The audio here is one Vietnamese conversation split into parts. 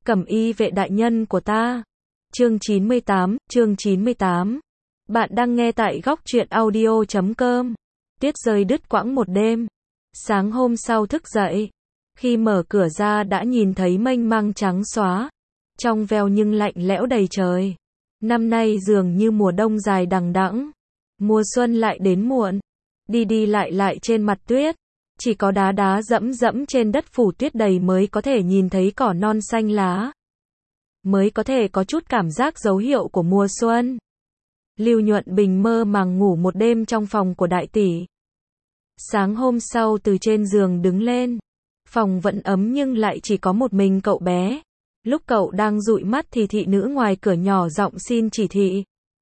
Cẩm y vệ đại nhân của ta. Chương 98. Bạn đang nghe tại góc truyện audio.com. Tuyết rơi đứt quãng một đêm. Sáng hôm sau thức dậy, khi mở cửa ra đã nhìn thấy mênh mang trắng xóa, trong veo nhưng lạnh lẽo đầy trời. Năm nay dường như mùa đông dài đằng đẵng, mùa xuân lại đến muộn. Đi đi lại lại trên mặt tuyết, chỉ có đá đá dẫm dẫm trên đất phủ tuyết đầy mới có thể nhìn thấy cỏ non xanh lá, mới có thể có chút cảm giác dấu hiệu của mùa xuân. Lưu Nhuận Bình mơ màng ngủ một đêm trong phòng của đại tỷ. Sáng hôm sau từ trên giường đứng lên, phòng vẫn ấm nhưng lại chỉ có một mình cậu bé. Lúc cậu đang dụi mắt thì thị nữ ngoài cửa nhỏ giọng xin chỉ thị.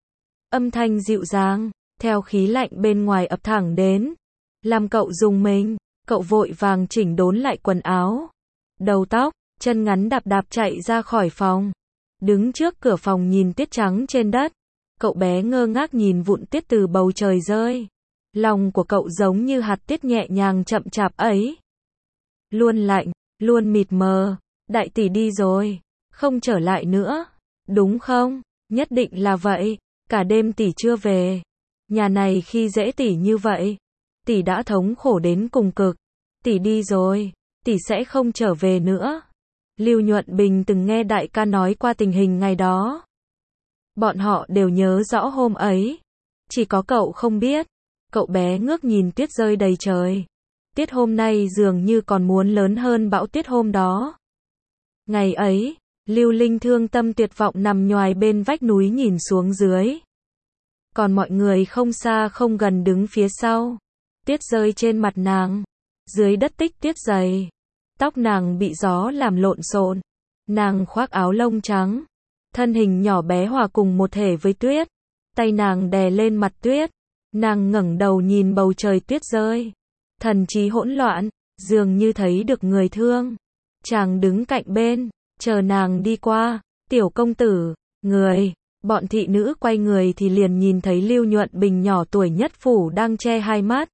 Âm thanh dịu dàng, theo khí lạnh bên ngoài ập thẳng đến, làm cậu rùng mình. Cậu vội vàng chỉnh đốn lại quần áo, đầu tóc, chân ngắn đạp đạp chạy ra khỏi phòng. Đứng trước cửa phòng nhìn tuyết trắng trên đất, cậu bé ngơ ngác nhìn vụn tuyết từ bầu trời rơi. Lòng của cậu giống như hạt tuyết nhẹ nhàng chậm chạp ấy. Luôn lạnh, luôn mịt mờ. Đại tỷ đi rồi, không trở lại nữa, đúng không? Nhất định là vậy. Cả đêm tỷ chưa về. Nhà này khi dễ tỷ như vậy, tỷ đã thống khổ đến cùng cực. Tỷ đi rồi, tỷ sẽ không trở về nữa. Lưu Nhuận Bình từng nghe đại ca nói qua tình hình ngày đó. Bọn họ đều nhớ rõ hôm ấy. Chỉ có cậu không biết. Cậu bé ngước nhìn tuyết rơi đầy trời. Tuyết hôm nay dường như còn muốn lớn hơn bão tuyết hôm đó. Ngày ấy, Lưu Linh thương tâm tuyệt vọng nằm nhoài bên vách núi nhìn xuống dưới. Còn mọi người không xa không gần đứng phía sau. Tuyết rơi trên mặt nàng. Dưới đất tích tuyết dày. Tóc nàng bị gió làm lộn xộn. Nàng khoác áo lông trắng. Thân hình nhỏ bé hòa cùng một thể với tuyết. Tay nàng đè lên mặt tuyết. Nàng ngẩng đầu nhìn bầu trời tuyết rơi. Thần trí hỗn loạn, dường như thấy được người thương. Chàng đứng cạnh bên, chờ nàng đi qua. Tiểu công tử, người. Bọn thị nữ quay người thì liền nhìn thấy Lưu Nhuận Bình nhỏ tuổi nhất phủ đang che hai mắt.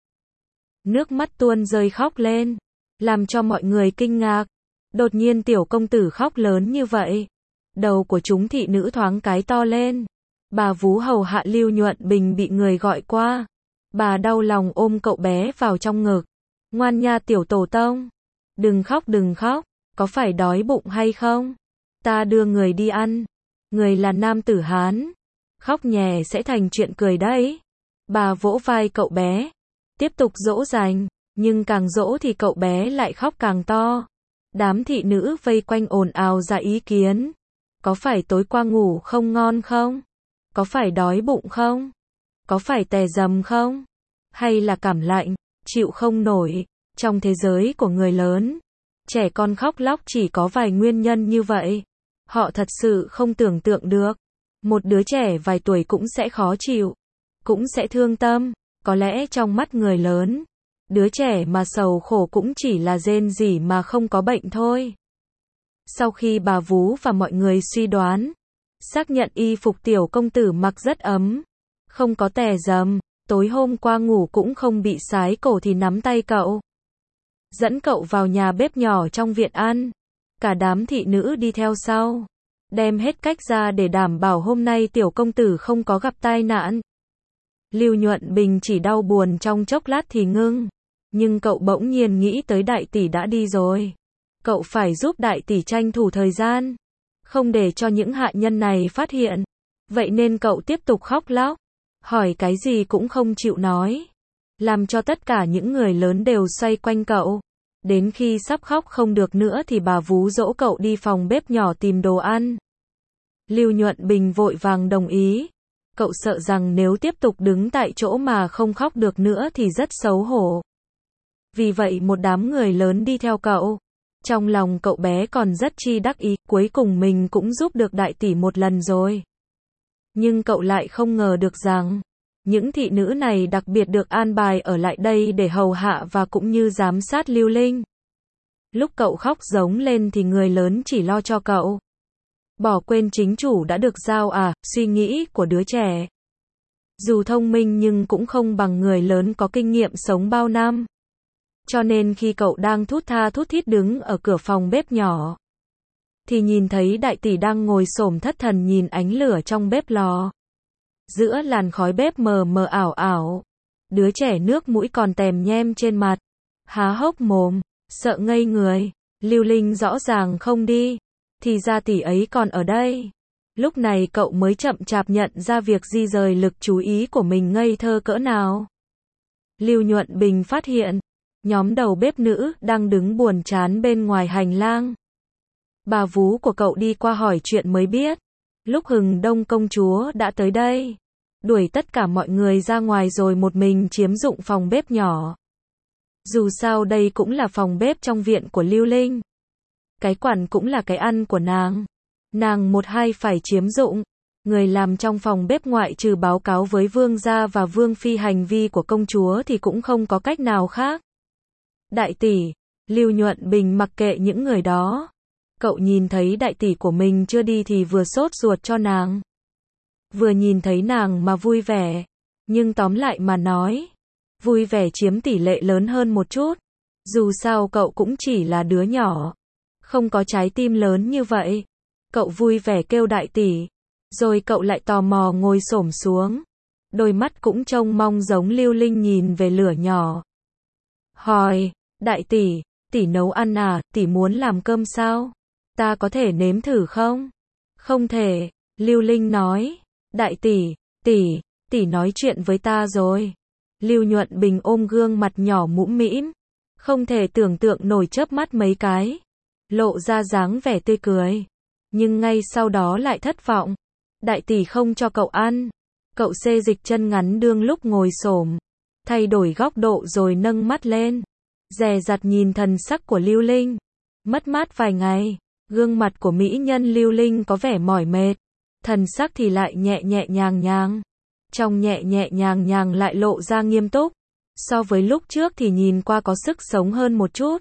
Nước mắt tuôn rơi khóc lên, làm cho mọi người kinh ngạc. Đột nhiên tiểu công tử khóc lớn như vậy. Đầu của chúng thị nữ thoáng cái to lên. Bà vú hầu hạ Lưu Nhuận Bình bị người gọi qua. Bà đau lòng ôm cậu bé vào trong ngực. Ngoan nha tiểu tổ tông. Đừng khóc, có phải đói bụng hay không? Ta đưa người đi ăn. Người là nam tử Hán. Khóc nhè sẽ thành chuyện cười đấy. Bà vỗ vai cậu bé. Tiếp tục dỗ dành. Nhưng càng dỗ thì cậu bé lại khóc càng to. Đám thị nữ vây quanh ồn ào ra ý kiến. Có phải tối qua ngủ không ngon không? Có phải đói bụng không? Có phải tè dầm không? Hay là cảm lạnh, chịu không nổi? Trong thế giới của người lớn, trẻ con khóc lóc chỉ có vài nguyên nhân như vậy. Họ thật sự không tưởng tượng được. Một đứa trẻ vài tuổi cũng sẽ khó chịu, cũng sẽ thương tâm. Có lẽ trong mắt người lớn, đứa trẻ mà sầu khổ cũng chỉ là rên rỉ mà không có bệnh thôi. Sau khi bà vú và mọi người suy đoán, xác nhận y phục tiểu công tử mặc rất ấm, không có tè dầm, tối hôm qua ngủ cũng không bị sái cổ thì nắm tay cậu, dẫn cậu vào nhà bếp nhỏ trong viện ăn. Cả đám thị nữ đi theo sau, đem hết cách ra để đảm bảo hôm nay tiểu công tử không có gặp tai nạn. Lưu Nhuận Bình chỉ đau buồn trong chốc lát thì ngưng, nhưng cậu bỗng nhiên nghĩ tới đại tỷ đã đi rồi. Cậu phải giúp đại tỷ tranh thủ thời gian, không để cho những hạ nhân này phát hiện. Vậy nên cậu tiếp tục khóc lóc, hỏi cái gì cũng không chịu nói, làm cho tất cả những người lớn đều xoay quanh cậu. Đến khi sắp khóc không được nữa thì bà vú dỗ cậu đi phòng bếp nhỏ tìm đồ ăn. Lưu Nhuận Bình vội vàng đồng ý. Cậu sợ rằng nếu tiếp tục đứng tại chỗ mà không khóc được nữa thì rất xấu hổ. Vì vậy một đám người lớn đi theo cậu. Trong lòng cậu bé còn rất chi đắc ý, cuối cùng mình cũng giúp được đại tỷ một lần rồi. Nhưng cậu lại không ngờ được rằng, những thị nữ này đặc biệt được an bài ở lại đây để hầu hạ và cũng như giám sát Lưu Linh. Lúc cậu khóc giống lên thì người lớn chỉ lo cho cậu. Bỏ quên chính chủ đã được giao suy nghĩ của đứa trẻ. Dù thông minh nhưng cũng không bằng người lớn có kinh nghiệm sống bao năm. Cho nên khi cậu đang thút tha thút thít đứng ở cửa phòng bếp nhỏ, thì nhìn thấy đại tỷ đang ngồi xổm thất thần nhìn ánh lửa trong bếp lò. Giữa làn khói bếp mờ mờ ảo ảo, đứa trẻ nước mũi còn tèm nhem trên mặt, há hốc mồm, sợ ngây người. Lưu Linh rõ ràng không đi, thì ra tỷ ấy còn ở đây. Lúc này cậu mới chậm chạp nhận ra việc di rời lực chú ý của mình ngây thơ cỡ nào. Lưu Nhuận Bình phát hiện, nhóm đầu bếp nữ đang đứng buồn chán bên ngoài hành lang. Bà vú của cậu đi qua hỏi chuyện mới biết, lúc Hừng Đông công chúa đã tới đây, đuổi tất cả mọi người ra ngoài rồi một mình chiếm dụng phòng bếp nhỏ. Dù sao đây cũng là phòng bếp trong viện của Lưu Linh. Cái quản cũng là cái ăn của nàng. Nàng một hai phải chiếm dụng. Người làm trong phòng bếp ngoại trừ báo cáo với vương gia và vương phi hành vi của công chúa thì cũng không có cách nào khác. Đại tỷ, Lưu Nhuận Bình mặc kệ những người đó. Cậu nhìn thấy đại tỷ của mình chưa đi thì vừa sốt ruột cho nàng, vừa nhìn thấy nàng mà vui vẻ. Nhưng tóm lại mà nói, vui vẻ chiếm tỷ lệ lớn hơn một chút. Dù sao cậu cũng chỉ là đứa nhỏ, không có trái tim lớn như vậy. Cậu vui vẻ kêu đại tỷ, rồi cậu lại tò mò ngồi xổm xuống. Đôi mắt cũng trông mong giống Lưu Linh nhìn về lửa nhỏ. Hỏi, đại tỷ nấu ăn à, tỷ muốn làm cơm sao? Ta có thể nếm thử không? Không thể, Lưu Linh nói. Đại tỷ nói chuyện với ta rồi. Lưu Nhuận Bình ôm gương mặt nhỏ mũm mĩm, không thể tưởng tượng nổi chớp mắt mấy cái, lộ ra dáng vẻ tươi cười. Nhưng ngay sau đó lại thất vọng. Đại tỷ không cho cậu ăn. Cậu xê dịch chân ngắn đương lúc ngồi xổm, thay đổi góc độ rồi nâng mắt lên, dè dặt nhìn thần sắc của Lưu Linh. Mất mát vài ngày, gương mặt của mỹ nhân Lưu Linh có vẻ mỏi mệt, thần sắc thì lại nhẹ nhẹ nhàng nhàng. Trong nhẹ nhẹ nhàng nhàng lại lộ ra nghiêm túc. So với lúc trước thì nhìn qua có sức sống hơn một chút.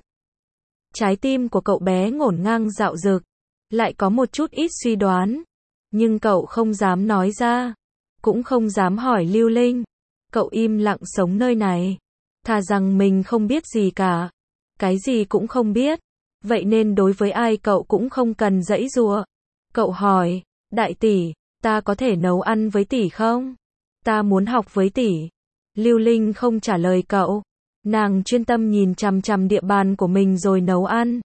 Trái tim của cậu bé ngổn ngang dạo dực, lại có một chút ít suy đoán. Nhưng cậu không dám nói ra, cũng không dám hỏi Lưu Linh. Cậu im lặng sống nơi này, thà rằng mình không biết gì cả, cái gì cũng không biết. Vậy nên đối với ai cậu cũng không cần giãy giụa. Cậu hỏi, đại tỷ, ta có thể nấu ăn với tỷ không? Ta muốn học với tỷ. Lưu Linh không trả lời cậu. Nàng chuyên tâm nhìn chằm chằm địa bàn của mình rồi nấu ăn.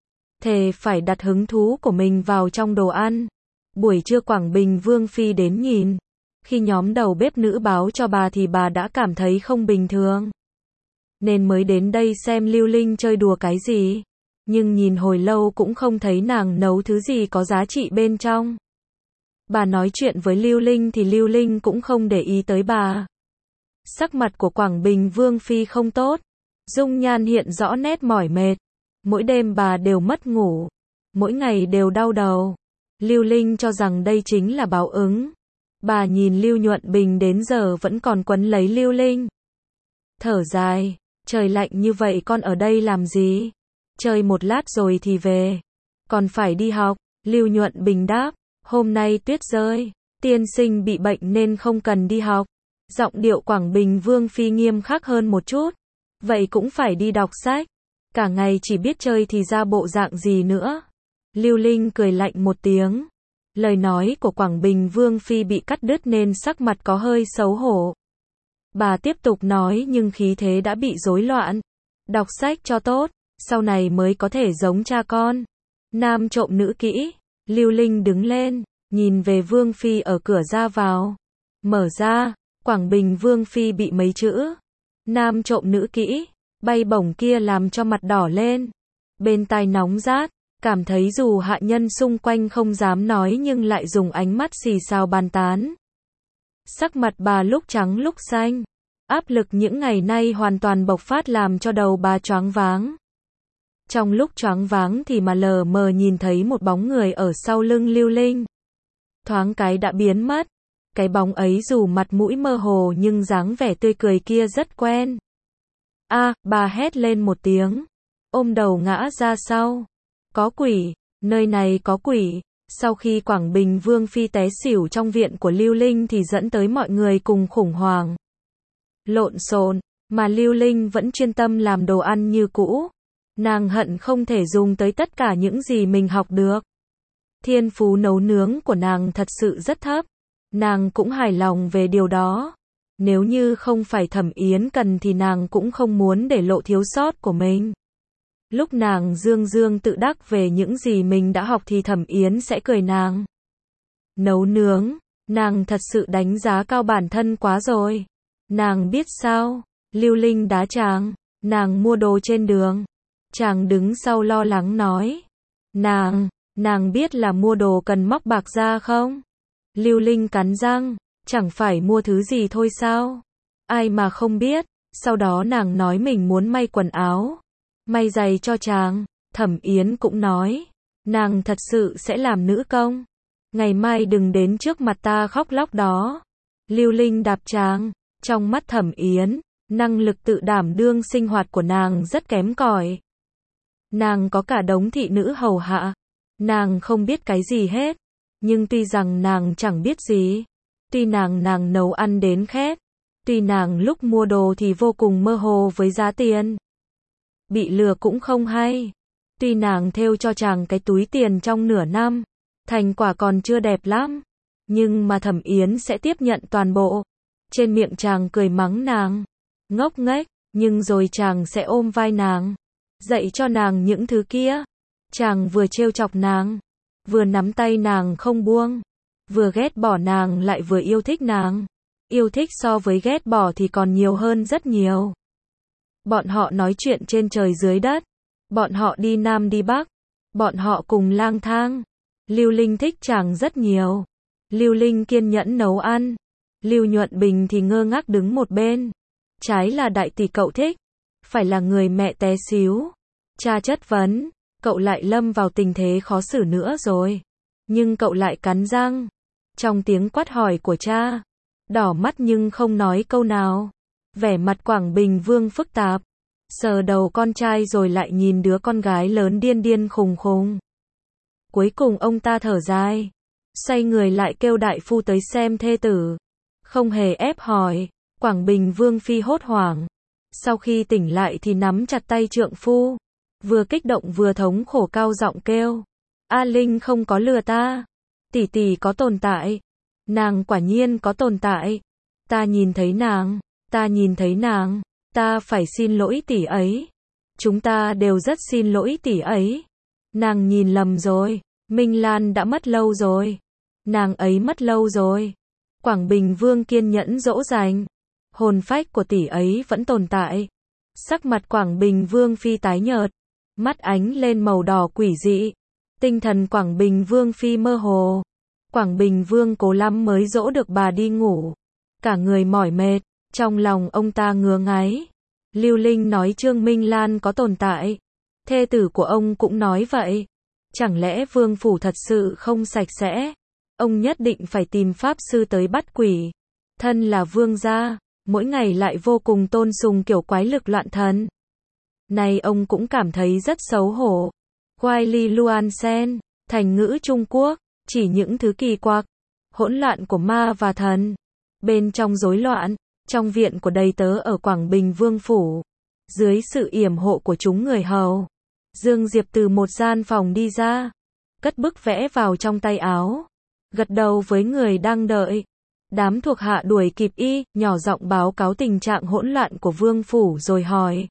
Thề phải đặt hứng thú của mình vào trong đồ ăn. Buổi trưa Quảng Bình Vương Phi đến nhìn. Khi nhóm đầu bếp nữ báo cho bà thì bà đã cảm thấy không bình thường, nên mới đến đây xem Lưu Linh chơi đùa cái gì. Nhưng nhìn hồi lâu cũng không thấy nàng nấu thứ gì có giá trị bên trong. Bà nói chuyện với Lưu Linh thì Lưu Linh cũng không để ý tới bà. Sắc mặt của Quảng Bình Vương Phi không tốt, dung nhan hiện rõ nét mỏi mệt. Mỗi đêm bà đều mất ngủ, mỗi ngày đều đau đầu. Lưu Linh cho rằng đây chính là báo ứng. Bà nhìn Lưu Nhuận Bình đến giờ vẫn còn quấn lấy Lưu Linh. Thở dài, trời lạnh như vậy con ở đây làm gì? Chơi một lát rồi thì về. Còn phải đi học. Lưu Nhuận Bình đáp, hôm nay tuyết rơi, tiên sinh bị bệnh nên không cần đi học. Giọng điệu Quảng Bình Vương Phi nghiêm khắc hơn một chút. Vậy cũng phải đi đọc sách. Cả ngày chỉ biết chơi thì ra bộ dạng gì nữa? Lưu Linh cười lạnh một tiếng. Lời nói của Quảng Bình Vương Phi bị cắt đứt nên sắc mặt có hơi xấu hổ. Bà tiếp tục nói nhưng khí thế đã bị rối loạn. Đọc sách cho tốt, sau này mới có thể giống cha con. Nam trộm nữ kỹ. Lưu Linh đứng lên, nhìn về Vương Phi ở cửa ra vào. Mở ra, Quảng Bình Vương Phi bị mấy chữ nam trộm nữ kỹ bay bổng kia làm cho mặt đỏ lên. Bên tai nóng rát, cảm thấy dù hạ nhân xung quanh không dám nói nhưng lại dùng ánh mắt xì xào bàn tán. Sắc mặt bà lúc trắng lúc xanh. Áp lực những ngày nay hoàn toàn bộc phát làm cho đầu bà choáng váng. Trong lúc choáng váng thì mà lờ mờ nhìn thấy một bóng người ở sau lưng Lưu Linh. Thoáng cái đã biến mất. Cái bóng ấy dù mặt mũi mơ hồ nhưng dáng vẻ tươi cười kia rất quen. A, bà hét lên một tiếng, ôm đầu ngã ra sau. Có quỷ, nơi này có quỷ. Sau khi Quảng Bình Vương Phi té xỉu trong viện của Lưu Linh thì dẫn tới mọi người cùng khủng hoảng. Lộn xộn, mà Lưu Linh vẫn chuyên tâm làm đồ ăn như cũ. Nàng hận không thể dùng tới tất cả những gì mình học được. Thiên phú nấu nướng của nàng thật sự rất thấp. Nàng cũng hài lòng về điều đó. Nếu như không phải Thẩm Yến cần thì nàng cũng không muốn để lộ thiếu sót của mình. Lúc nàng dương dương tự đắc về những gì mình đã học thì Thẩm Yến sẽ cười nàng. Nấu nướng, nàng thật sự đánh giá cao bản thân quá rồi. Nàng biết sao? Lưu Linh đá chàng, nàng mua đồ trên đường. Chàng đứng sau lo lắng nói. Nàng biết là mua đồ cần móc bạc ra không? Lưu Linh cắn răng, chẳng phải mua thứ gì thôi sao? Ai mà không biết. Sau đó nàng nói mình muốn may quần áo, may giày cho chàng. Thẩm Yến cũng nói, nàng thật sự sẽ làm nữ công. Ngày mai đừng đến trước mặt ta khóc lóc đó. Lưu Linh đạp chàng. Trong mắt Thẩm Yến, năng lực tự đảm đương sinh hoạt của nàng rất kém cỏi. Nàng có cả đống thị nữ hầu hạ. Nàng không biết cái gì hết. Nhưng tuy rằng nàng chẳng biết gì, tuy nàng nấu ăn đến khét, tuy nàng lúc mua đồ thì vô cùng mơ hồ với giá tiền, bị lừa cũng không hay, tuy nàng thêu cho chàng cái túi tiền trong nửa năm, thành quả còn chưa đẹp lắm, nhưng mà Thẩm Yến sẽ tiếp nhận toàn bộ. Trên miệng chàng cười mắng nàng ngốc nghếch, nhưng rồi chàng sẽ ôm vai nàng, dạy cho nàng những thứ kia. Chàng vừa trêu chọc nàng, vừa nắm tay nàng không buông, vừa ghét bỏ nàng lại vừa yêu thích nàng. Yêu thích so với ghét bỏ thì còn nhiều hơn rất nhiều. Bọn họ nói chuyện trên trời dưới đất, bọn họ đi Nam đi Bắc, bọn họ cùng lang thang. Lưu Linh thích chàng rất nhiều. Lưu Linh kiên nhẫn nấu ăn. Lưu Nhuận Bình thì ngơ ngác đứng một bên. Trái là đại tỷ cậu thích, phải là người mẹ té xíu. Cha chất vấn, cậu lại lâm vào tình thế khó xử nữa rồi. Nhưng cậu lại cắn răng. Trong tiếng quát hỏi của cha, đỏ mắt nhưng không nói câu nào. Vẻ mặt Quảng Bình Vương phức tạp. Sờ đầu con trai rồi lại nhìn đứa con gái lớn điên điên khùng khùng. Cuối cùng ông ta thở dài, xoay người lại kêu đại phu tới xem thê tử. Không hề ép hỏi, Quảng Bình Vương phi hốt hoảng. Sau khi tỉnh lại thì nắm chặt tay trượng phu, vừa kích động vừa thống khổ cao giọng kêu. A Linh không có lừa ta. Tỷ tỷ có tồn tại. Nàng quả nhiên có tồn tại. Ta nhìn thấy nàng. Ta nhìn thấy nàng. Ta phải xin lỗi tỷ ấy. Chúng ta đều rất xin lỗi tỷ ấy. Nàng nhìn lầm rồi. Minh Lan đã mất lâu rồi. Nàng ấy mất lâu rồi. Quảng Bình Vương kiên nhẫn dỗ dành. Hồn phách của tỷ ấy vẫn tồn tại. Sắc mặt Quảng Bình Vương phi tái nhợt, mắt ánh lên màu đỏ quỷ dị. Tinh thần Quảng Bình Vương phi mơ hồ. Quảng Bình Vương cố lắm mới dỗ được bà đi ngủ. Cả người mỏi mệt, trong lòng ông ta ngứa ngáy. Lưu Linh nói Trương Minh Lan có tồn tại. Thê tử của ông cũng nói vậy. Chẳng lẽ vương phủ thật sự không sạch sẽ? Ông nhất định phải tìm pháp sư tới bắt quỷ. Thân là vương gia, mỗi ngày lại vô cùng tôn sùng kiểu quái lực loạn thần. Này ông cũng cảm thấy rất xấu hổ. Guai Li Luan Sen, thành ngữ Trung Quốc, chỉ những thứ kỳ quặc, hỗn loạn của ma và thần. Bên trong rối loạn, trong viện của đầy tớ ở Quảng Bình Vương phủ, dưới sự yểm hộ của chúng người hầu, Dương Diệp từ một gian phòng đi ra, cất bức vẽ vào trong tay áo, gật đầu với người đang đợi. Đám thuộc hạ đuổi kịp y, nhỏ giọng báo cáo tình trạng hỗn loạn của vương phủ rồi hỏi.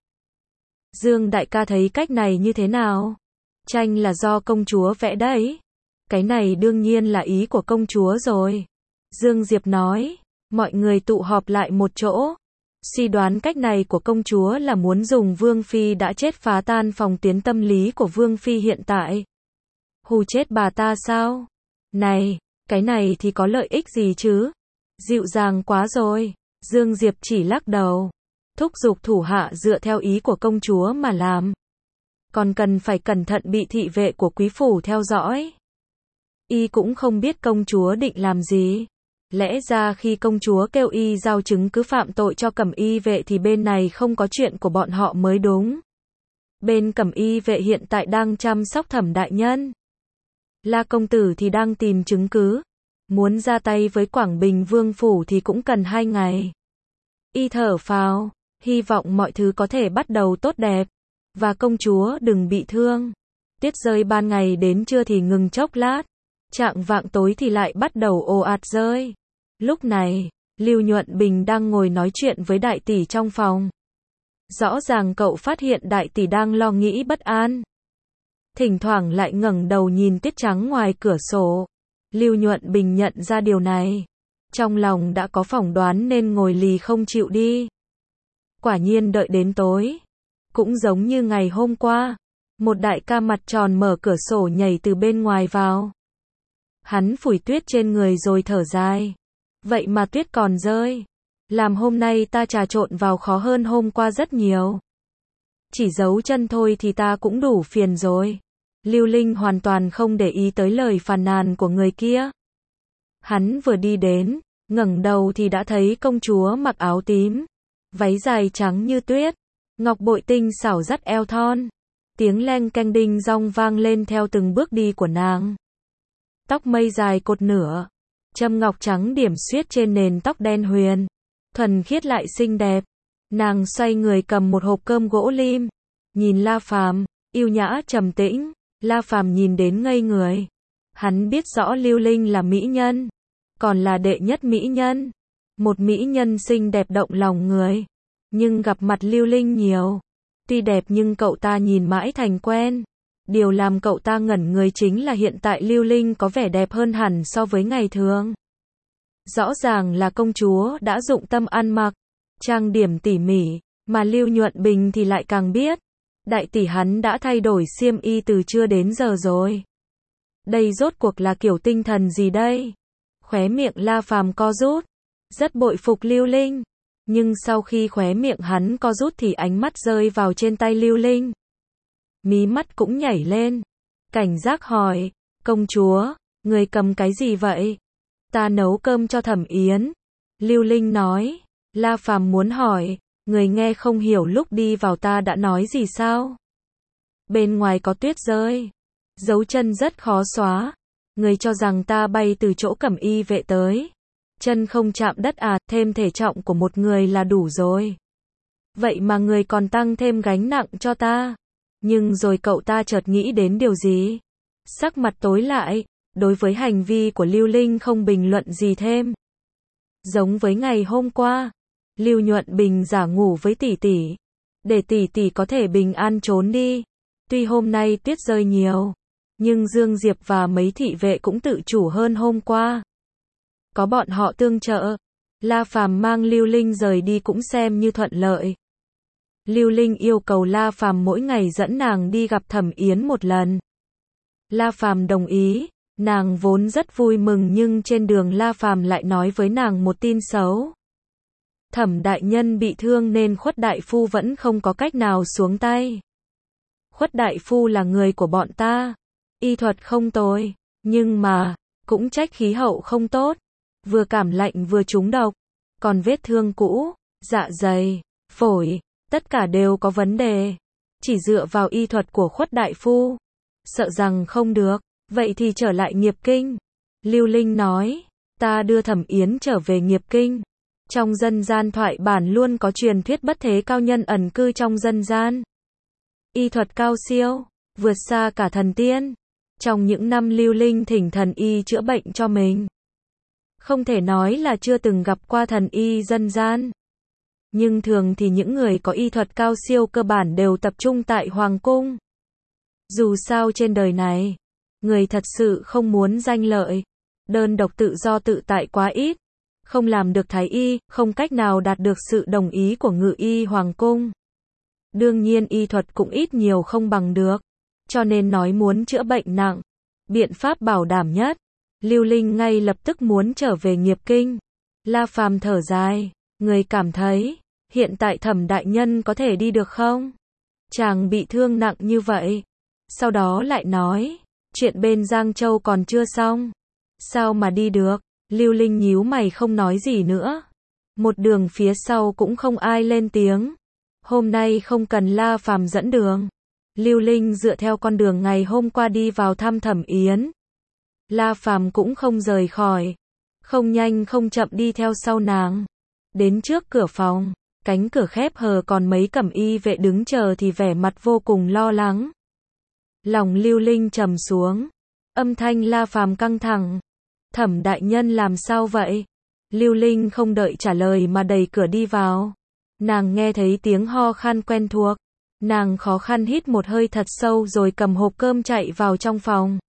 Dương đại ca thấy cách này như thế nào? Tranh là do công chúa vẽ đấy. Cái này đương nhiên là ý của công chúa rồi. Dương Diệp nói, mọi người tụ họp lại một chỗ. Suy đoán cách này của công chúa là muốn dùng vương phi đã chết phá tan phòng tuyến tâm lý của vương phi hiện tại. Hù chết bà ta sao? Này, cái này thì có lợi ích gì chứ? Dịu dàng quá rồi. Dương Diệp chỉ lắc đầu, thúc giục thủ hạ dựa theo ý của công chúa mà làm. Còn cần phải cẩn thận bị thị vệ của quý phủ theo dõi. Y cũng không biết công chúa định làm gì. Lẽ ra khi công chúa kêu y giao chứng cứ phạm tội cho Cẩm Y vệ thì bên này không có chuyện của bọn họ mới đúng. Bên Cẩm Y vệ hiện tại đang chăm sóc Thẩm đại nhân. La công tử thì đang tìm chứng cứ. Muốn ra tay với Quảng Bình Vương phủ thì cũng cần 2 ngày. Y thở phào, hy vọng mọi thứ có thể bắt đầu tốt đẹp. Và công chúa đừng bị thương. Tuyết rơi ban ngày đến trưa thì ngừng chốc lát. Chạng vạng tối thì lại bắt đầu ồ ạt rơi. Lúc này, Lưu Nhuận Bình đang ngồi nói chuyện với đại tỷ trong phòng. Rõ ràng cậu phát hiện đại tỷ đang lo nghĩ bất an. Thỉnh thoảng lại ngẩng đầu nhìn tiết trắng ngoài cửa sổ. Lưu Nhuận Bình nhận ra điều này. Trong lòng đã có phỏng đoán nên ngồi lì không chịu đi. Quả nhiên đợi đến tối. Cũng giống như ngày hôm qua. Một đại ca mặt tròn mở cửa sổ nhảy từ bên ngoài vào. Hắn phủi tuyết trên người rồi thở dài. Vậy mà tuyết còn rơi. Làm hôm nay ta trà trộn vào khó hơn hôm qua rất nhiều. Chỉ giấu chân thôi thì ta cũng đủ phiền rồi. Lưu Linh hoàn toàn không để ý tới lời phàn nàn của người kia. Hắn vừa đi đến, ngẩng đầu thì đã thấy công chúa mặc áo tím, váy dài trắng như tuyết, ngọc bội tinh xảo dắt eo thon. Tiếng leng keng đinh dong vang lên theo từng bước đi của nàng. Tóc mây dài cột nửa, châm ngọc trắng điểm xuyết trên nền tóc đen huyền, thuần khiết lại xinh đẹp. Nàng xoay người cầm một hộp cơm gỗ lim, nhìn La Phàm, yêu nhã trầm tĩnh. La Phàm nhìn đến ngây người. Hắn biết rõ Lưu Linh là mỹ nhân, còn là đệ nhất mỹ nhân, một mỹ nhân xinh đẹp động lòng người. Nhưng gặp mặt Lưu Linh nhiều, tuy đẹp nhưng cậu ta nhìn mãi thành quen. Điều làm cậu ta ngẩn người chính là hiện tại Lưu Linh có vẻ đẹp hơn hẳn so với ngày thường. Rõ ràng là công chúa đã dụng tâm ăn mặc, trang điểm tỉ mỉ, mà Lưu Nhuận Bình thì lại càng biết. Đại tỷ hắn đã thay đổi xiêm y từ trưa đến giờ rồi. Đây rốt cuộc là kiểu tinh thần gì đây? Khóe miệng La Phàm co rút. Rất bội phục Lưu Linh. Nhưng sau khi khóe miệng hắn co rút thì ánh mắt rơi vào trên tay Lưu Linh. Mí mắt cũng nhảy lên. Cảnh giác hỏi, công chúa, người cầm cái gì vậy? Ta nấu cơm cho Thẩm Yến. Lưu Linh nói. La Phàm muốn hỏi, người nghe không hiểu lúc đi vào ta đã nói gì sao? Bên ngoài có tuyết rơi, dấu chân rất khó xóa. Người cho rằng ta bay từ chỗ Cẩm Y vệ tới, chân không chạm đất à? Thêm thể trọng của một người là đủ rồi. Vậy mà người còn tăng thêm gánh nặng cho ta. Nhưng rồi cậu ta chợt nghĩ đến điều gì, sắc mặt tối lại. Đối với hành vi của Lưu Linh không bình luận gì thêm. Giống với ngày hôm qua, Lưu Nhuận Bình giả ngủ với tỷ tỷ, để tỷ tỷ có thể bình an trốn đi. Tuy hôm nay tuyết rơi nhiều, nhưng Dương Diệp và mấy thị vệ cũng tự chủ hơn hôm qua. Có bọn họ tương trợ, La Phàm mang Lưu Linh rời đi cũng xem như thuận lợi. Lưu Linh yêu cầu La Phàm mỗi ngày dẫn nàng đi gặp Thẩm Yến một lần. La Phàm đồng ý. Nàng vốn rất vui mừng nhưng trên đường La Phàm lại nói với nàng một tin xấu. Thẩm đại nhân bị thương nên Khuất đại phu vẫn không có cách nào xuống tay. Khuất đại phu là người của bọn ta, y thuật không tồi, nhưng mà cũng trách khí hậu không tốt, vừa cảm lạnh vừa trúng độc, còn vết thương cũ, dạ dày, phổi, tất cả đều có vấn đề. Chỉ dựa vào y thuật của Khuất đại phu, sợ rằng không được. Vậy thì trở lại Nghiệp Kinh. Lưu Linh nói, ta đưa Thẩm Yến trở về Nghiệp Kinh. Trong dân gian thoại bản luôn có truyền thuyết bất thế cao nhân ẩn cư trong dân gian. Y thuật cao siêu, vượt xa cả thần tiên. Trong những năm Lưu Linh thỉnh thần y chữa bệnh cho mình, không thể nói là chưa từng gặp qua thần y dân gian. Nhưng thường thì những người có y thuật cao siêu cơ bản đều tập trung tại Hoàng Cung. Dù sao trên đời này, người thật sự không muốn danh lợi, đơn độc tự do tự tại quá ít, không làm được thái y, không cách nào đạt được sự đồng ý của ngự y Hoàng Cung. Đương nhiên y thuật cũng ít nhiều không bằng được, cho nên nói muốn chữa bệnh nặng, biện pháp bảo đảm nhất, Lưu Linh ngay lập tức muốn trở về Nghiệp Kinh. La Phàm thở dài, người cảm thấy, hiện tại Thẩm đại nhân có thể đi được không? Chàng bị thương nặng như vậy. Sau đó lại nói, chuyện bên Giang Châu còn chưa xong. Sao mà đi được? Lưu Linh nhíu mày không nói gì nữa. Một đường phía sau cũng không ai lên tiếng. Hôm nay không cần La Phàm dẫn đường. Lưu Linh dựa theo con đường ngày hôm qua đi vào thăm Thẩm Yến. La Phàm cũng không rời khỏi. Không nhanh không chậm đi theo sau nàng. Đến trước cửa phòng, cánh cửa khép hờ còn mấy cẩm y vệ đứng chờ thì vẻ mặt vô cùng lo lắng. Lòng Lưu Linh trầm xuống. Âm thanh La Phàm căng thẳng. Thẩm đại nhân làm sao vậy? Lưu Linh không đợi trả lời mà đẩy cửa đi vào. Nàng nghe thấy tiếng ho khan quen thuộc. Nàng khó khăn hít một hơi thật sâu rồi cầm hộp cơm chạy vào trong phòng.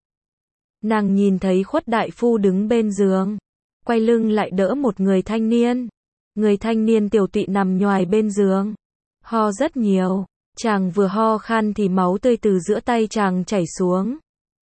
Nàng nhìn thấy Khuất đại phu đứng bên giường, quay lưng lại đỡ một người thanh niên. Người thanh niên tiểu tụy nằm nhoài bên giường, ho rất nhiều. Chàng vừa ho khan thì máu tươi từ giữa tay chàng chảy xuống,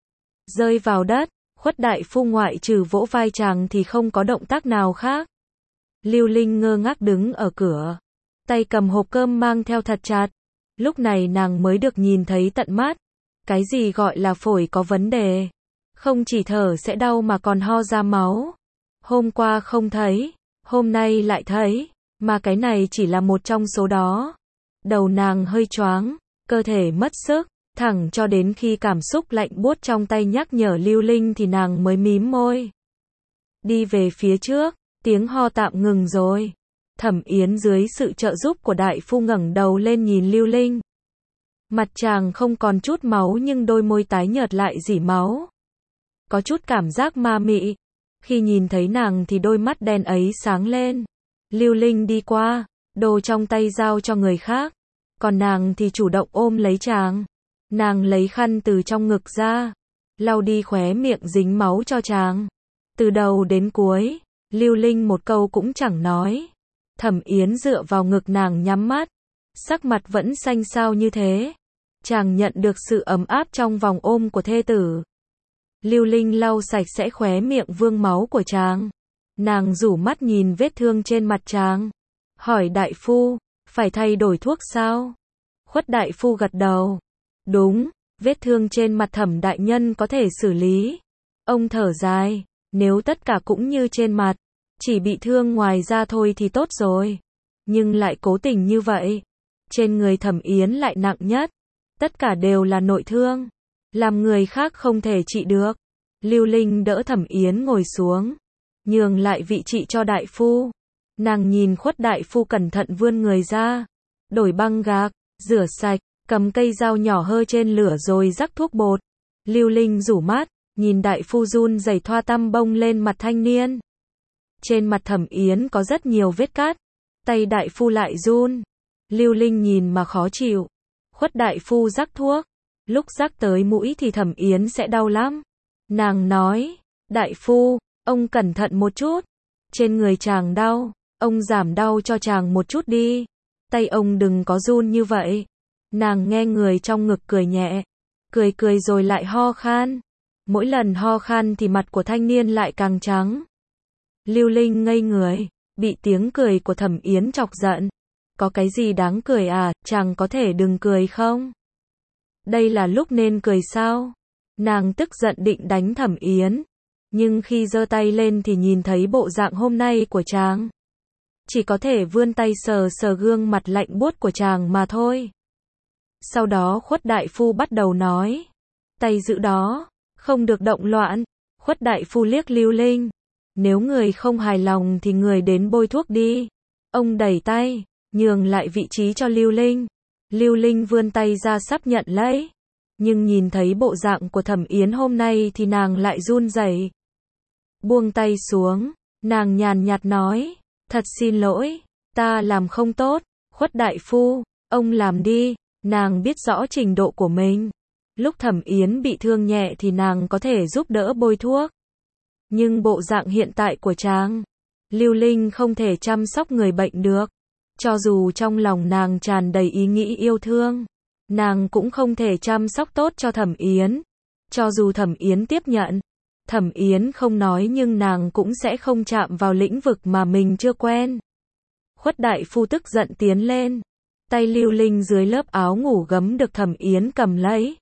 rơi vào đất. Khuất đại phu ngoại trừ vỗ vai chàng thì không có động tác nào khác. Lưu Linh ngơ ngác đứng ở cửa, tay cầm hộp cơm mang theo thật chặt. Lúc này nàng mới được nhìn thấy tận mắt. Cái gì gọi là phổi có vấn đề. Không chỉ thở sẽ đau mà còn ho ra máu. Hôm qua không thấy, hôm nay lại thấy, mà cái này chỉ là một trong số đó. Đầu nàng hơi choáng, cơ thể mất sức, thẳng cho đến khi cảm xúc lạnh buốt trong tay nhắc nhở Lưu Linh thì nàng mới mím môi. Đi về phía trước, tiếng ho tạm ngừng rồi. Thẩm Yến dưới sự trợ giúp của đại phu ngẩng đầu lên nhìn Lưu Linh. Mặt chàng không còn chút máu nhưng đôi môi tái nhợt lại rỉ máu. Có chút cảm giác ma mị. Khi nhìn thấy nàng thì đôi mắt đen ấy sáng lên. Lưu Linh đi qua, đồ trong tay giao cho người khác. Còn nàng thì chủ động ôm lấy chàng. Nàng lấy khăn từ trong ngực ra, lau đi khóe miệng dính máu cho chàng. Từ đầu đến cuối, Lưu Linh một câu cũng chẳng nói. Thẩm Yến dựa vào ngực nàng nhắm mắt, sắc mặt vẫn xanh xao như thế. Chàng nhận được sự ấm áp trong vòng ôm của thê tử. Lưu Linh lau sạch sẽ khóe miệng vương máu của chàng. Nàng rủ mắt nhìn vết thương trên mặt chàng, hỏi đại phu, phải thay đổi thuốc sao? Khuất đại phu gật đầu. Đúng, vết thương trên mặt Thẩm đại nhân có thể xử lý. Ông thở dài, nếu tất cả cũng như trên mặt, chỉ bị thương ngoài da thôi thì tốt rồi. Nhưng lại cố tình như vậy. Trên người Thẩm Yến lại nặng nhất. Tất cả đều là nội thương, làm người khác không thể trị được. Lưu Linh đỡ Thẩm Yến ngồi xuống, nhường lại vị trị cho đại phu. Nàng nhìn Khuất đại phu cẩn thận vươn người ra, đổi băng gạc, rửa sạch, cầm cây dao nhỏ hơ trên lửa rồi rắc thuốc bột. Lưu Linh rủ mắt, nhìn đại phu run rẩy thoa tăm bông lên mặt thanh niên. Trên mặt Thẩm Yến có rất nhiều vết cắt, tay đại phu lại run. Lưu Linh nhìn mà khó chịu. Khuất đại phu rắc thuốc, lúc rắc tới mũi thì Thẩm Yến sẽ đau lắm. Nàng nói, đại phu, ông cẩn thận một chút. Trên người chàng đau, ông giảm đau cho chàng một chút đi. Tay ông đừng có run như vậy. Nàng nghe người trong ngực cười nhẹ, cười rồi lại ho khan. Mỗi lần ho khan thì mặt của thanh niên lại càng trắng. Lưu Linh ngây người, bị tiếng cười của Thẩm Yến chọc giận. Có cái gì đáng cười à, chàng có thể đừng cười không? Đây là lúc nên cười sao? Nàng tức giận định đánh Thẩm Yến, nhưng khi giơ tay lên thì nhìn thấy bộ dạng hôm nay của chàng. Chỉ có thể vươn tay sờ sờ gương mặt lạnh buốt của chàng mà thôi. Sau đó Khuất đại phu bắt đầu nói, tay giữ đó, không được động loạn. Khuất đại phu liếc Lưu Linh, nếu người không hài lòng thì người đến bôi thuốc đi. Ông đẩy tay, nhường lại vị trí cho Lưu Linh. Lưu Linh vươn tay ra sắp nhận lấy, nhưng nhìn thấy bộ dạng của Thẩm Yến hôm nay thì nàng lại run rẩy. Buông tay xuống, nàng nhàn nhạt nói, thật xin lỗi, ta làm không tốt. Khuất đại phu, ông làm đi. Nàng biết rõ trình độ của mình. Lúc Thẩm Yến bị thương nhẹ thì nàng có thể giúp đỡ bôi thuốc. Nhưng bộ dạng hiện tại của chàng, Lưu Linh không thể chăm sóc người bệnh được. Cho dù trong lòng nàng tràn đầy ý nghĩ yêu thương, nàng cũng không thể chăm sóc tốt cho Thẩm Yến. Cho dù Thẩm Yến tiếp nhận, Thẩm Yến không nói nhưng nàng cũng sẽ không chạm vào lĩnh vực mà mình chưa quen. Khuất đại phu tức giận tiến lên. Tay Lưu Linh dưới lớp áo ngủ gấm được Thẩm Yến cầm lấy.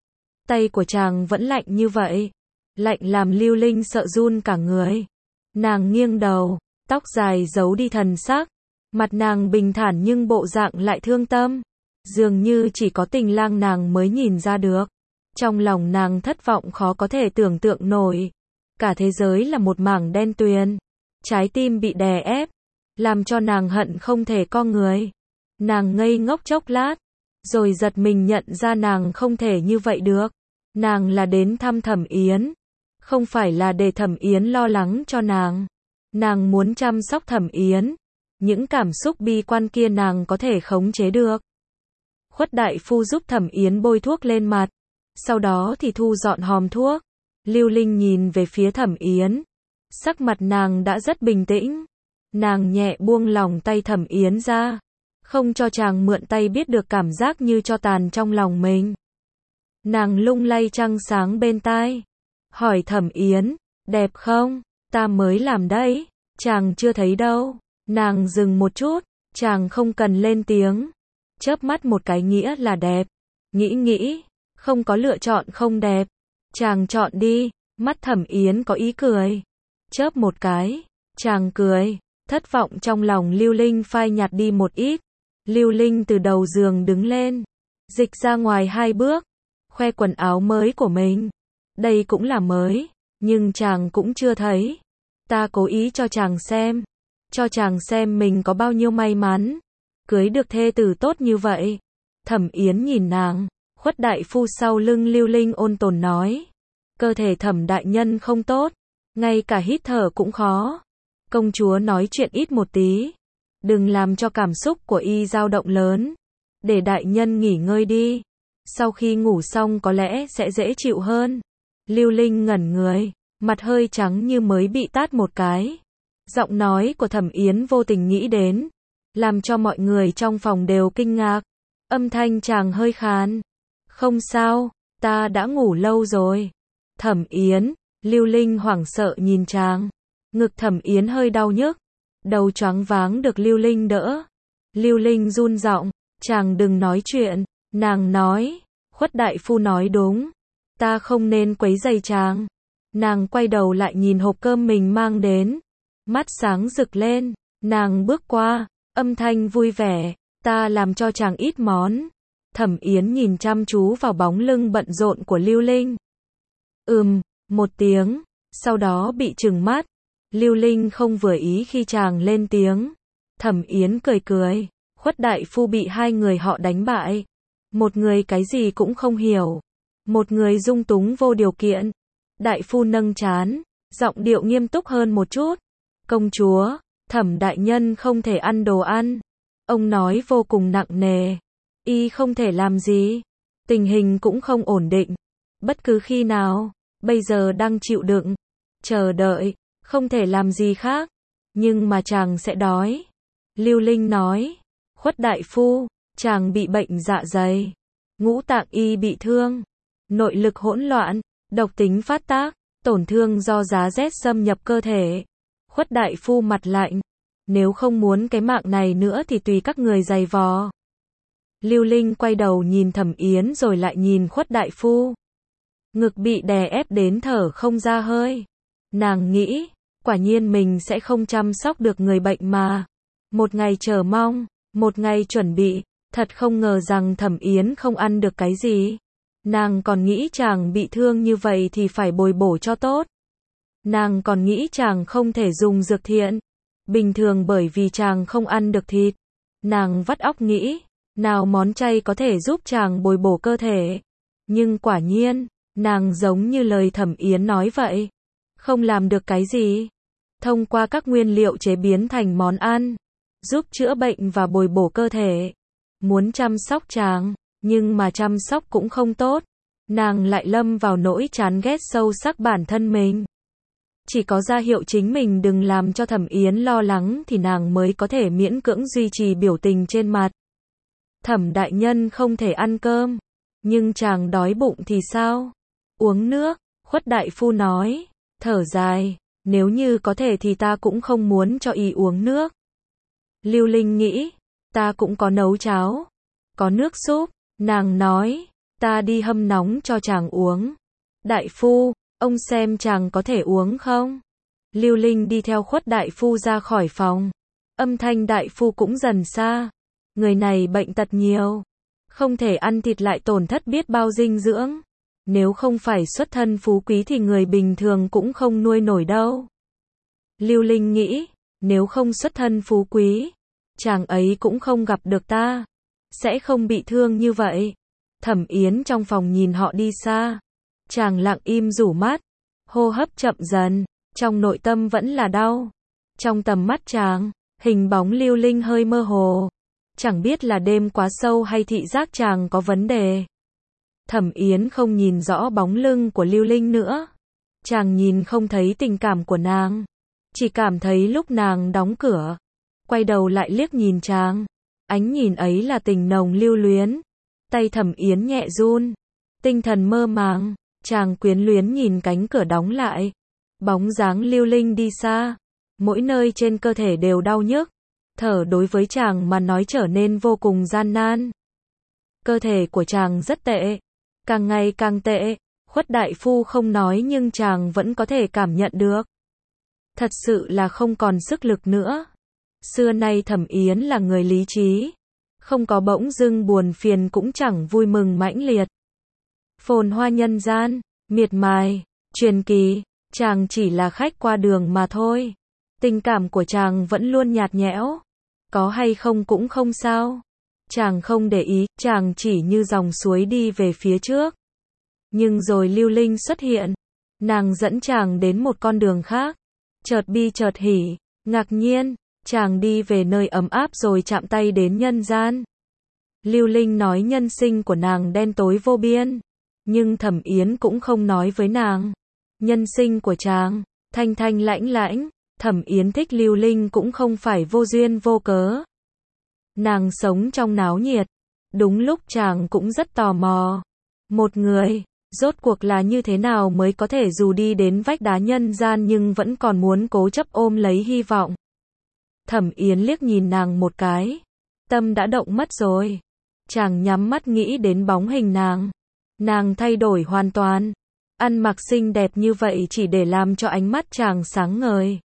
Tay của chàng vẫn lạnh như vậy. Lạnh làm Lưu Linh sợ run cả người. Nàng nghiêng đầu, tóc dài giấu đi thần sắc. Mặt nàng bình thản nhưng bộ dạng lại thương tâm. Dường như chỉ có Tình Lang nàng mới nhìn ra được. Trong lòng nàng thất vọng khó có thể tưởng tượng nổi. Cả thế giới là một mảng đen tuyền. Trái tim bị đè ép, làm cho nàng hận không thể co người. Nàng ngây ngốc chốc lát, rồi giật mình nhận ra nàng không thể như vậy được. Nàng là đến thăm Thẩm Yến, không phải là để Thẩm Yến lo lắng cho nàng. Nàng muốn chăm sóc Thẩm Yến, những cảm xúc bi quan kia nàng có thể khống chế được. Khuất đại phu giúp Thẩm Yến bôi thuốc lên mặt, sau đó thì thu dọn hòm thuốc. Lưu Linh nhìn về phía Thẩm Yến, sắc mặt nàng đã rất bình tĩnh. Nàng nhẹ buông lỏng tay Thẩm Yến ra, không cho chàng mượn tay biết được cảm giác như tro tàn trong lòng mình. Nàng lung lay trăng sáng bên tai, hỏi Thẩm Yến, đẹp không? Ta mới làm đấy, chàng chưa thấy đâu. Nàng dừng một chút, chàng không cần lên tiếng, chớp mắt một cái nghĩa là đẹp. Nghĩ, không có lựa chọn không đẹp, chàng chọn đi. Mắt Thẩm Yến có ý cười, chớp một cái, chàng cười. Thất vọng trong lòng Lưu Linh phai nhạt đi một ít. Lưu Linh từ đầu giường đứng lên, dịch ra ngoài 2 bước, khoe quần áo mới của mình. Đây cũng là mới, nhưng chàng cũng chưa thấy. Ta cố ý cho chàng xem mình có bao nhiêu may mắn, cưới được thê tử tốt như vậy. Thẩm Yến nhìn nàng, Khuất đại phu sau lưng Lưu Linh ôn tồn nói, cơ thể Thẩm đại nhân không tốt, ngay cả hít thở cũng khó. Công chúa nói chuyện ít một tí, đừng làm cho cảm xúc của y dao động lớn, để đại nhân nghỉ ngơi đi, sau khi ngủ xong có lẽ sẽ dễ chịu hơn. Lưu Linh ngẩn người, mặt hơi trắng như mới bị tát một cái. Giọng nói của Thẩm Yến vô tình nghĩ đến, làm cho mọi người trong phòng đều kinh ngạc. Âm thanh chàng hơi khàn. Không sao, ta đã ngủ lâu rồi. Thẩm Yến, Lưu Linh hoảng sợ nhìn chàng. Ngực Thẩm Yến hơi đau nhức, đầu choáng váng được Lưu Linh đỡ. Lưu Linh run giọng, chàng đừng nói chuyện. Nàng nói, Khuất đại phu nói đúng, ta không nên quấy rầy chàng. Nàng quay đầu lại nhìn hộp cơm mình mang đến, mắt sáng rực lên. Nàng bước qua, âm thanh vui vẻ, ta làm cho chàng ít món. Thẩm Yến nhìn chăm chú vào bóng lưng bận rộn của Lưu Linh. Một tiếng, sau đó bị trừng mắt. Lưu Linh không vừa ý khi chàng lên tiếng. Thẩm Yến cười, Khuất đại phu bị 2 người họ đánh bại. Một người cái gì cũng không hiểu, một người dung túng vô điều kiện. Đại phu nâng trán, giọng điệu nghiêm túc hơn một chút. Công chúa, Thẩm đại nhân không thể ăn đồ ăn. Ông nói vô cùng nặng nề. Y không thể làm gì. Tình hình cũng không ổn định. Bất cứ khi nào, bây giờ đang chịu đựng, chờ đợi, không thể làm gì khác. Nhưng mà chàng sẽ đói. Lưu Linh nói, Khuất đại phu, chàng bị bệnh dạ dày, ngũ tạng y bị thương, nội lực hỗn loạn, độc tính phát tác, tổn thương do giá rét xâm nhập cơ thể. Khuất đại phu mặt lạnh, nếu không muốn cái mạng này nữa thì tùy các người giày vò. Lưu Linh quay đầu nhìn Thẩm Yến rồi lại nhìn Khuất đại phu. Ngực bị đè ép đến thở không ra hơi. Nàng nghĩ, quả nhiên mình sẽ không chăm sóc được người bệnh mà. Một ngày chờ mong, một ngày chuẩn bị, thật không ngờ rằng Thẩm Yến không ăn được cái gì. Nàng còn nghĩ chàng bị thương như vậy thì phải bồi bổ cho tốt. Nàng còn nghĩ chàng không thể dùng dược thiện bình thường bởi vì chàng không ăn được thịt. Nàng vắt óc nghĩ, nào món chay có thể giúp chàng bồi bổ cơ thể. Nhưng quả nhiên, nàng giống như lời Thẩm Yến nói vậy, không làm được cái gì. Thông qua các nguyên liệu chế biến thành món ăn, giúp chữa bệnh và bồi bổ cơ thể. Muốn chăm sóc chàng, nhưng mà chăm sóc cũng không tốt. Nàng lại lâm vào nỗi chán ghét sâu sắc bản thân mình. Chỉ có ra hiệu chính mình đừng làm cho Thẩm Yến lo lắng thì nàng mới có thể miễn cưỡng duy trì biểu tình trên mặt. Thẩm đại nhân không thể ăn cơm, nhưng chàng đói bụng thì sao? Uống nước, Khuất đại phu nói, thở dài, nếu như có thể thì ta cũng không muốn cho y uống nước. Lưu Linh nghĩ, ta cũng có nấu cháo, có nước súp. Nàng nói, ta đi hâm nóng cho chàng uống. Đại phu, ông xem chàng có thể uống không? Lưu Linh đi theo Khuất đại phu ra khỏi phòng. Âm thanh đại phu cũng dần xa. Người này bệnh tật nhiều, không thể ăn thịt lại tổn thất biết bao dinh dưỡng. Nếu không phải xuất thân phú quý thì người bình thường cũng không nuôi nổi đâu. Lưu Linh nghĩ, nếu không xuất thân phú quý, chàng ấy cũng không gặp được ta, sẽ không bị thương như vậy. Thẩm Yến trong phòng nhìn họ đi xa, Chàng lặng im rủ mắt, hô hấp chậm dần, trong nội tâm vẫn là đau. Trong tầm mắt chàng, hình bóng Lưu Linh hơi mơ hồ. Chẳng biết là đêm quá sâu hay thị giác chàng có vấn đề. Thẩm Yến không nhìn rõ bóng lưng của Lưu Linh nữa. Chàng nhìn không thấy tình cảm của nàng. Chỉ cảm thấy lúc nàng đóng cửa, quay đầu lại liếc nhìn chàng. Ánh nhìn ấy là tình nồng lưu luyến. Tay Thẩm Yến nhẹ run. Tinh thần mơ màng. Chàng quyến luyến nhìn cánh cửa đóng lại. Bóng dáng Lưu Linh đi xa. Mỗi nơi trên cơ thể đều đau nhức. Thở đối với chàng mà nói trở nên vô cùng gian nan. Cơ thể của chàng rất tệ. Càng ngày càng tệ. Khuất đại phu không nói nhưng chàng vẫn có thể cảm nhận được. Thật sự là không còn sức lực nữa. Xưa nay Thẩm Yến là người lý trí. Không có bỗng dưng buồn phiền cũng chẳng vui mừng mãnh liệt. Phồn hoa nhân gian, miệt mài, truyền kỳ, chàng chỉ là khách qua đường mà thôi. Tình cảm của chàng vẫn luôn nhạt nhẽo. Có hay không cũng không sao. Chàng không để ý, chàng chỉ như dòng suối đi về phía trước. Nhưng rồi Lưu Linh xuất hiện. Nàng dẫn chàng đến một con đường khác. Chợt bi chợt hỉ, ngạc nhiên, chàng đi về nơi ấm áp rồi chạm tay đến nhân gian. Lưu Linh nói nhân sinh của nàng đen tối vô biên. Nhưng Thẩm Yến cũng không nói với nàng. Nhân sinh của chàng, thanh thanh lãnh lãnh. Thẩm Yến thích Lưu Linh cũng không phải vô duyên vô cớ. Nàng sống trong náo nhiệt. Đúng lúc chàng cũng rất tò mò. Một người, rốt cuộc là như thế nào mới có thể dù đi đến vách đá nhân gian nhưng vẫn còn muốn cố chấp ôm lấy hy vọng. Thẩm Yến liếc nhìn nàng một cái. Tâm đã động mất rồi. Chàng nhắm mắt nghĩ đến bóng hình nàng. Nàng thay đổi hoàn toàn. Ăn mặc xinh đẹp như vậy chỉ để làm cho ánh mắt chàng sáng ngời.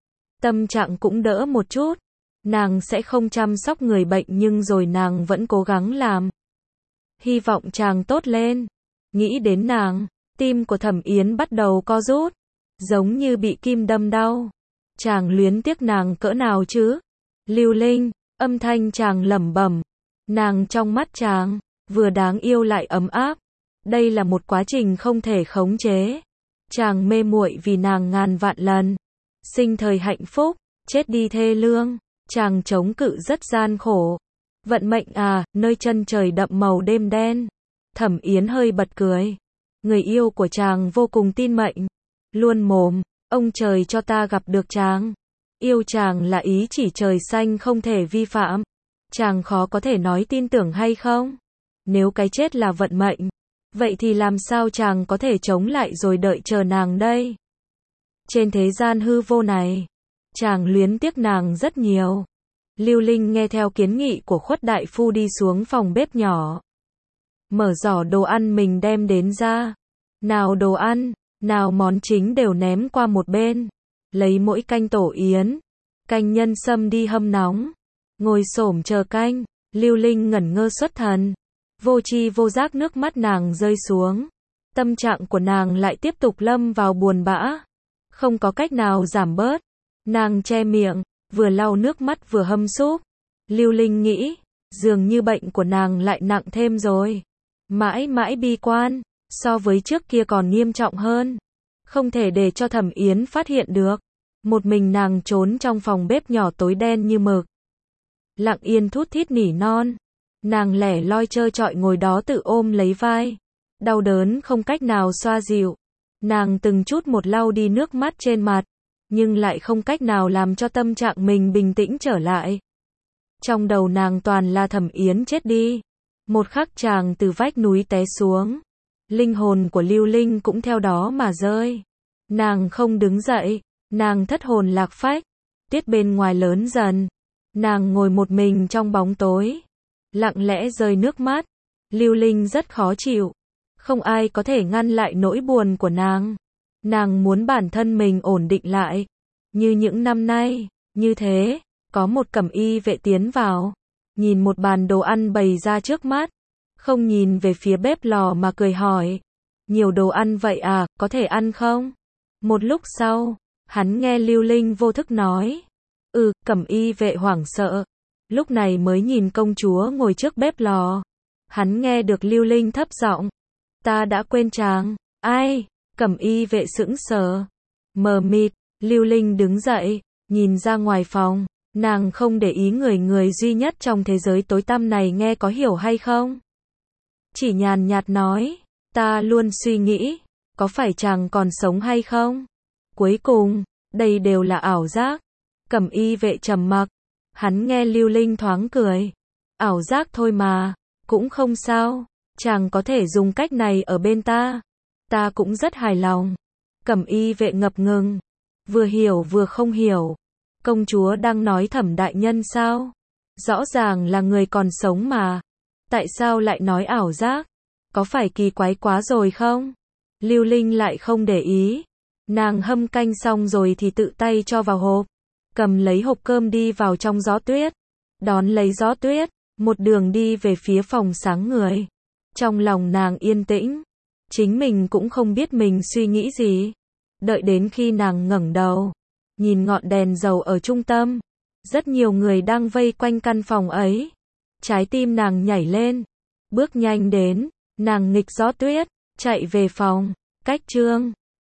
Tâm trạng cũng đỡ một chút. Nàng sẽ không chăm sóc người bệnh nhưng rồi nàng vẫn cố gắng làm. Hy vọng chàng tốt lên. Nghĩ đến nàng, tim của Thẩm Yến bắt đầu co rút. Giống như bị kim đâm đau. Chàng luyến tiếc nàng cỡ nào chứ? Lưu Linh, âm thanh chàng lẩm bẩm. Nàng trong mắt chàng, vừa đáng yêu lại ấm áp. Đây là một quá trình không thể khống chế. Chàng mê muội vì nàng ngàn vạn lần. Sinh thời hạnh phúc, chết đi thê lương. Chàng chống cự rất gian khổ. Vận mệnh à, nơi chân trời đậm màu đêm đen. Thẩm Yến hơi bật cười. Người yêu của chàng vô cùng tin mệnh. Luôn mồm, ông trời cho ta gặp được chàng. Yêu chàng là ý chỉ trời xanh không thể vi phạm. Chàng khó có thể nói tin tưởng hay không? Nếu cái chết là vận mệnh, vậy thì làm sao chàng có thể chống lại rồi đợi chờ nàng đây? Trên thế gian hư vô này, chàng luyến tiếc nàng rất nhiều. Lưu Linh nghe theo kiến nghị của Khuất đại phu đi xuống phòng bếp nhỏ. Mở giỏ đồ ăn mình đem đến ra. Nào đồ ăn, nào món chính đều ném qua một bên. Lấy mỗi canh tổ yến, canh nhân sâm đi hâm nóng. Ngồi xổm chờ canh, Lưu Linh ngẩn ngơ xuất thần. Vô tri vô giác nước mắt nàng rơi xuống. Tâm trạng của nàng lại tiếp tục lâm vào buồn bã. Không có cách nào giảm bớt. Nàng che miệng, vừa lau nước mắt vừa hâm súp. Lưu Linh nghĩ, dường như bệnh của nàng lại nặng thêm rồi. Mãi mãi bi quan, so với trước kia còn nghiêm trọng hơn. Không thể để cho Thẩm Yến phát hiện được. Một mình nàng trốn trong phòng bếp nhỏ tối đen như mực. Lặng yên thút thít nỉ non. Nàng lẻ loi trơ trọi ngồi đó tự ôm lấy vai. Đau đớn không cách nào xoa dịu. Nàng từng chút một lau đi nước mắt trên mặt. Nhưng lại không cách nào làm cho tâm trạng mình bình tĩnh trở lại. Trong đầu nàng toàn là Thẩm Yến chết đi. Một khắc chàng từ vách núi té xuống. Linh hồn của Lưu Linh cũng theo đó mà rơi. Nàng không đứng dậy. Nàng thất hồn lạc phách. Tiết bên ngoài lớn dần. Nàng ngồi một mình trong bóng tối. Lặng lẽ rơi nước mắt. Lưu Linh rất khó chịu. Không ai có thể ngăn lại nỗi buồn của nàng. Nàng muốn bản thân mình ổn định lại. Như những năm nay, như thế, có một cẩm y vệ tiến vào. Nhìn một bàn đồ ăn bày ra trước mắt. Không nhìn về phía bếp lò mà cười hỏi. Nhiều đồ ăn vậy à, có thể ăn không? Một lúc sau, hắn nghe Lưu Linh vô thức nói. Cẩm y vệ hoảng sợ. Lúc này mới nhìn công chúa ngồi trước bếp lò. Hắn nghe được Lưu Linh thấp giọng. Ta đã quên chàng. Ai? Cẩm y vệ sững sờ. Mờ mịt, Lưu Linh đứng dậy, nhìn ra ngoài phòng. Nàng không để ý người duy nhất trong thế giới tối tăm này nghe có hiểu hay không. Chỉ nhàn nhạt nói, ta luôn suy nghĩ, có phải chàng còn sống hay không? Cuối cùng, đây đều là ảo giác. Cẩm y vệ trầm mặc, hắn nghe Lưu Linh thoáng cười. Ảo giác thôi mà, cũng không sao, chàng có thể dùng cách này ở bên ta. Ta cũng rất hài lòng. Cẩm y vệ ngập ngừng, vừa hiểu vừa không hiểu. Công chúa đang nói Thẩm đại nhân sao? Rõ ràng là người còn sống mà. Tại sao lại nói ảo giác? Có phải kỳ quái quá rồi không? Lưu Linh lại không để ý. Nàng hâm canh xong rồi thì tự tay cho vào hộp. Cầm lấy hộp cơm đi vào trong gió tuyết. Đón lấy gió tuyết, một đường đi về phía phòng sáng người. Trong lòng nàng yên tĩnh. Chính mình cũng không biết mình suy nghĩ gì. Đợi đến khi nàng ngẩng đầu, nhìn ngọn đèn dầu ở trung tâm. Rất nhiều người đang vây quanh căn phòng ấy. Trái tim nàng nhảy lên. Bước nhanh đến, nàng nghịch gió tuyết, chạy về phòng. Cách chương